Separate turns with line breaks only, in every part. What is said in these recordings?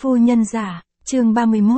Phu nhân giả, chương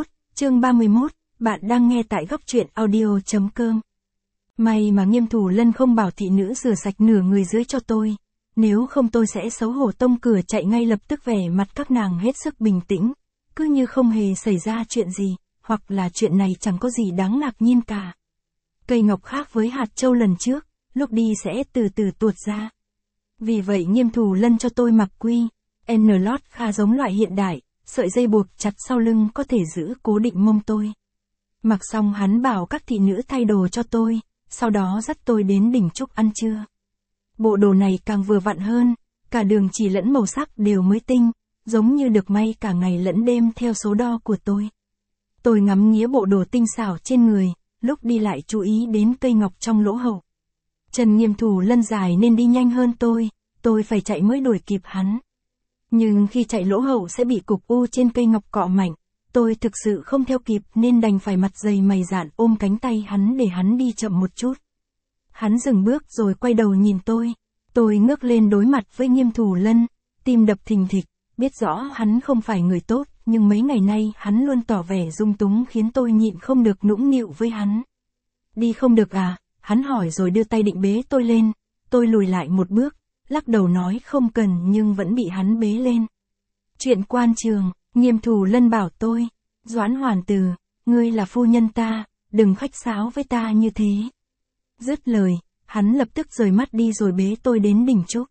31, bạn đang nghe tại góc truyện audio.com. May mà Nghiêm Thủ Lân không bảo thị nữ rửa sạch nửa người dưới cho tôi, nếu không tôi sẽ xấu hổ tông cửa chạy ngay lập tức. Vẻ mặt các nàng hết sức bình tĩnh, cứ như không hề xảy ra chuyện gì, hoặc là chuyện này chẳng có gì đáng ngạc nhiên cả. Cây ngọc khác với hạt châu lần trước, lúc đi sẽ từ từ tuột ra. Vì vậy Nghiêm Thủ Lân cho tôi mặc quy N-lót khá giống loại hiện đại, sợi dây buộc chặt sau lưng có thể giữ cố định mông tôi. Mặc xong hắn bảo các thị nữ thay đồ cho tôi, sau đó dắt tôi đến đỉnh trúc ăn trưa. Bộ đồ này càng vừa vặn hơn, cả đường chỉ lẫn màu sắc đều mới tinh, giống như được may cả ngày lẫn đêm theo số đo của tôi. Tôi ngắm nghía bộ đồ tinh xảo trên người, lúc đi lại chú ý đến cây ngọc trong lỗ hậu. Chân Nghiêm Thủ Lân dài nên đi nhanh hơn tôi phải chạy mới đuổi kịp hắn. Nhưng khi chạy lỗ hậu sẽ bị cục u trên cây ngọc cọ mạnh, tôi thực sự không theo kịp nên đành phải mặt dày mày dạn ôm cánh tay hắn để hắn đi chậm một chút. Hắn dừng bước rồi quay đầu nhìn tôi ngước lên đối mặt với Nghiêm Thủ Lân, tim đập thình thịch, biết rõ hắn không phải người tốt, nhưng mấy ngày nay hắn luôn tỏ vẻ dung túng khiến tôi nhịn không được nũng nịu với hắn. Đi không được à? Hắn hỏi rồi đưa tay định bế tôi lên, tôi lùi lại một bước, lắc đầu nói không cần nhưng vẫn bị hắn bế lên. Chuyện quan trường, Nghiêm Thủ Lân bảo tôi, Doãn Hoàn Từ, ngươi là phu nhân ta, đừng khách sáo với ta như thế. Dứt lời, hắn lập tức rời mắt đi rồi bế tôi đến đỉnh trúc.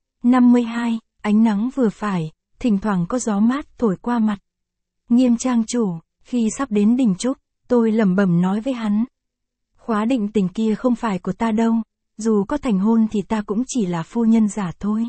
52, ánh nắng vừa phải, thỉnh thoảng có gió mát thổi qua mặt. Nghiêm trang chủ, khi sắp đến đỉnh trúc, tôi lẩm bẩm nói với hắn. Khóa định tình kia không phải của ta đâu, dù có thành hôn thì ta cũng chỉ là phu nhân giả thôi.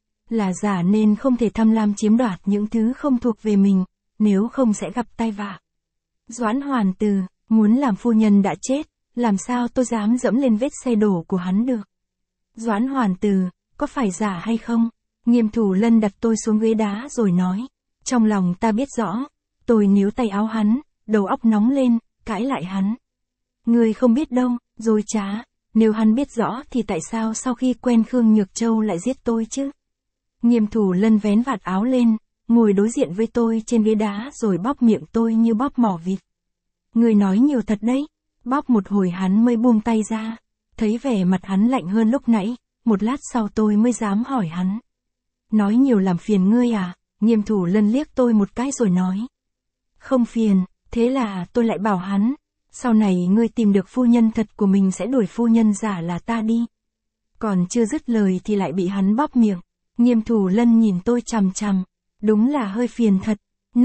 Là giả nên không thể tham lam chiếm đoạt những thứ không thuộc về mình, nếu không sẽ gặp tai vạ. Doãn Hoàn Từ, muốn làm phu nhân đã chết, làm sao tôi dám dẫm lên vết xe đổ của hắn được. Doãn Hoàn Từ, có phải giả hay không? Nghiêm Thủ Lân đặt tôi xuống ghế đá rồi nói. Trong lòng ta biết rõ, tôi níu tay áo hắn, đầu óc nóng lên, cãi lại hắn. Ngươi không biết đâu, dối trá, nếu hắn biết rõ thì tại sao sau khi quen Khương Nhược Châu lại giết tôi chứ? Nghiêm Thủ Lân vén vạt áo lên, ngồi đối diện với tôi trên ghế đá rồi bóp miệng tôi như bóp mỏ vịt. Ngươi nói nhiều thật đấy, bóp một hồi hắn mới buông tay ra, thấy vẻ mặt hắn lạnh hơn lúc nãy, một lát sau tôi mới dám hỏi hắn. Nói nhiều làm phiền ngươi à? Nghiêm Thủ Lân liếc tôi một cái rồi nói. Không phiền, thế là tôi lại bảo hắn. Sau này ngươi tìm được phu nhân thật của mình sẽ đuổi phu nhân giả là ta đi. Còn chưa dứt lời thì lại bị hắn bóp miệng. Nghiêm Thủ Lân nhìn tôi chằm chằm. Đúng là hơi phiền thật.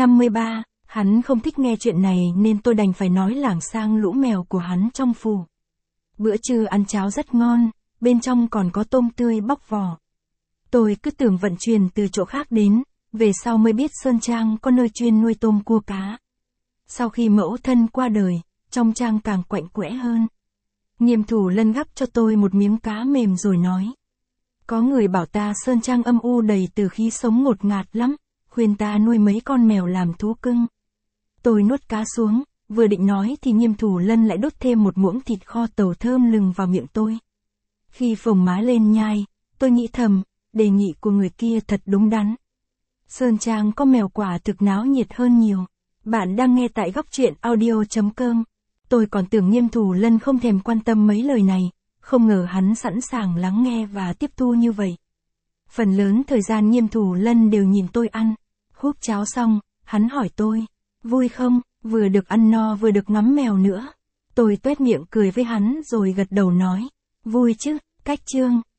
53, hắn không thích nghe chuyện này nên tôi đành phải nói lảng sang lũ mèo của hắn trong phủ. Bữa trưa ăn cháo rất ngon, bên trong còn có tôm tươi bóc vỏ. Tôi cứ tưởng vận chuyển từ chỗ khác đến, về sau mới biết Sơn Trang có nơi chuyên nuôi tôm cua cá. Sau khi mẫu thân qua đời, trong trang càng quạnh quẽ hơn. Nghiêm Thủ Lân gắp cho tôi một miếng cá mềm rồi nói. Có người bảo ta Sơn Trang âm u đầy từ khí sống ngột ngạt lắm, khuyên ta nuôi mấy con mèo làm thú cưng. Tôi nuốt cá xuống, vừa định nói thì Nghiêm Thủ Lân lại đốt thêm một muỗng thịt kho tàu thơm lừng vào miệng tôi. Khi phồng má lên nhai, tôi nghĩ thầm, đề nghị của người kia thật đúng đắn. Sơn Trang có mèo quả thực náo nhiệt hơn nhiều. Bạn đang nghe tại góc truyện audio.com. Tôi còn tưởng Nghiêm Thủ Lân không thèm quan tâm mấy lời này, không ngờ hắn sẵn sàng lắng nghe và tiếp thu như vậy. Phần lớn thời gian Nghiêm Thủ Lân đều nhìn tôi ăn. Húp cháo xong, hắn hỏi tôi, vui không, vừa được ăn no vừa được ngắm mèo nữa. Tôi tuét miệng cười với hắn rồi gật đầu nói, vui chứ, cách chương.